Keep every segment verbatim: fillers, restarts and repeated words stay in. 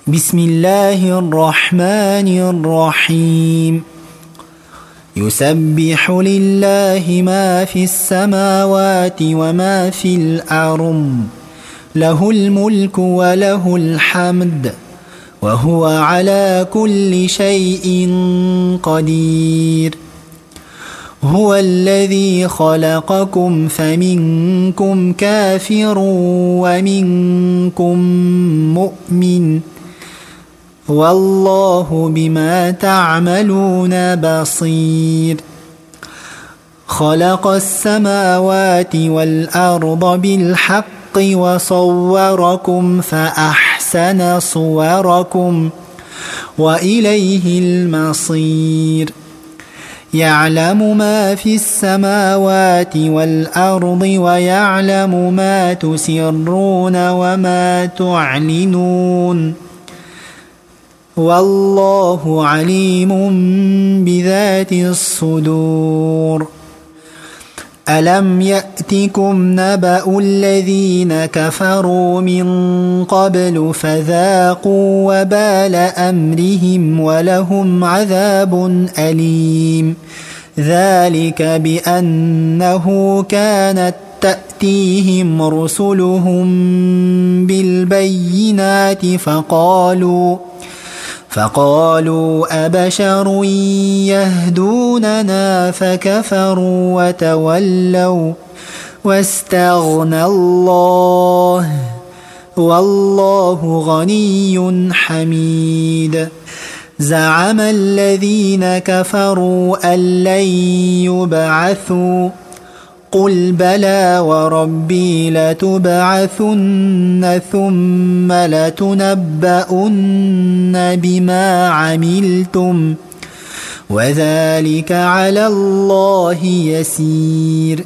بسم الله الرحمن الرحيم يسبح لله ما في السماوات وما في الأرض له الملك وله الحمد وهو على كل شيء قدير هو الذي خلقكم فمنكم كافر ومنكم مؤمن والله بما تعملون بصير خلق السماوات والأرض بالحق وصوركم فأحسن صوركم وإليه المصير يعلم ما في السماوات والأرض ويعلم ما تسرون وما تعلنون والله عليم بذات الصدور ألم يأتكم نبأ الذين كفروا من قبل فذاقوا وبال أمرهم ولهم عذاب أليم ذلك بأنه كانت تأتيهم رسلهم بالبينات فقالوا فقالوا أبشر يهدوننا فكفروا وتولوا واستغنى الله والله غني حميد زعم الذين كفروا أن لن يبعثوا قل بلى وربي لتبعثن ثم لتنبؤن بما عملتم وذلك على الله يسير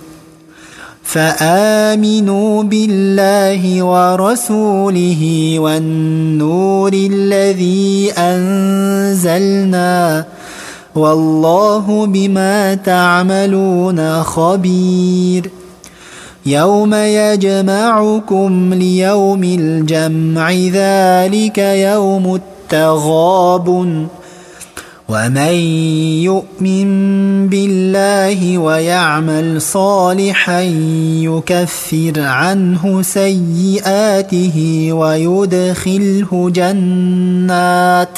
فآمنوا بالله ورسوله والنور الذي أنزلنا والله بما تعملون خبير يوم يجمعكم ليوم الجمع ذلك يوم التغابن ومن يؤمن بالله ويعمل صالحا يكفر عنه سيئاته ويدخله جنات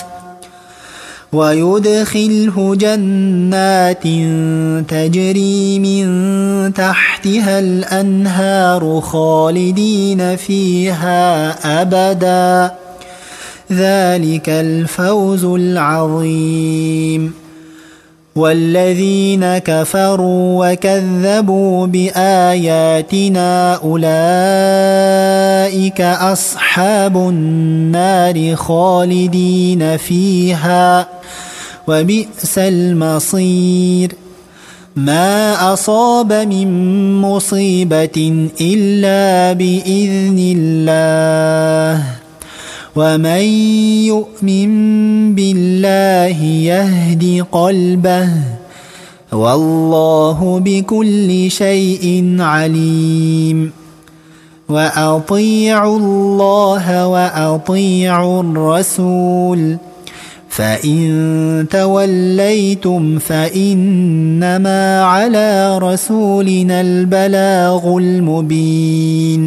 ويدخله جنات تجري من تحتها الأنهار خالدين فيها أبدا ذلك الفوز العظيم والذين كفروا وكذبوا بآياتنا أولئك أصحاب النار خالدين فيها وبئس المصير ما أصاب من مصيبة إلا بإذن الله ومن يؤمن بالله يهد قلبه والله بكل شيء عليم وأطيعوا الله وأطيعوا الرسول فإن توليتم فإنما على رسولنا البلاغ المبين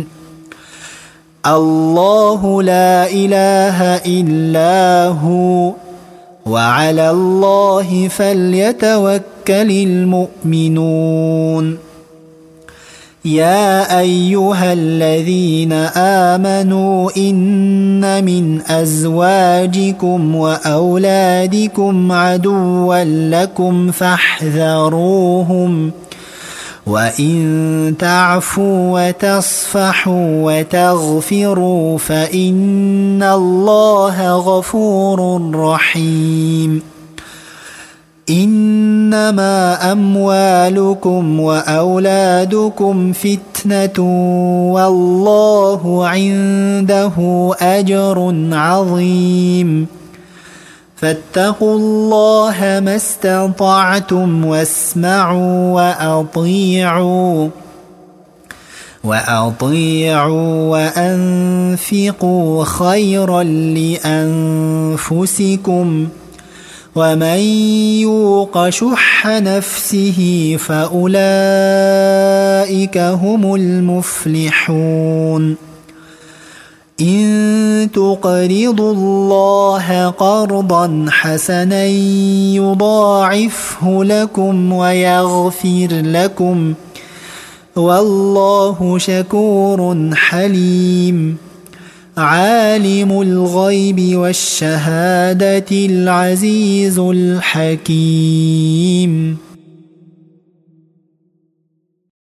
الله لا إله إلا هو وعلى الله فليتوكل المؤمنون يا أيها الذين آمنوا إن من أزواجكم وأولادكم عدوا لكم فاحذروهم وإن تعفوا وتصفحوا وتغفروا فإن الله غفور رحيم إنما أموالكم وأولادكم فتنة والله عنده أجر عظيم فاتقوا الله ما استطعتم واسمعوا وأطيعوا وأطيعوا وأنفقوا خيرا لأنفسكم ومن يوق شح نفسه فأولئك هم المفلحون إن تقرضوا الله قرضا حسنا يضاعفه لكم ويغفر لكم والله شكور حليم عالم الغيب والشهادة العزيز الحكيم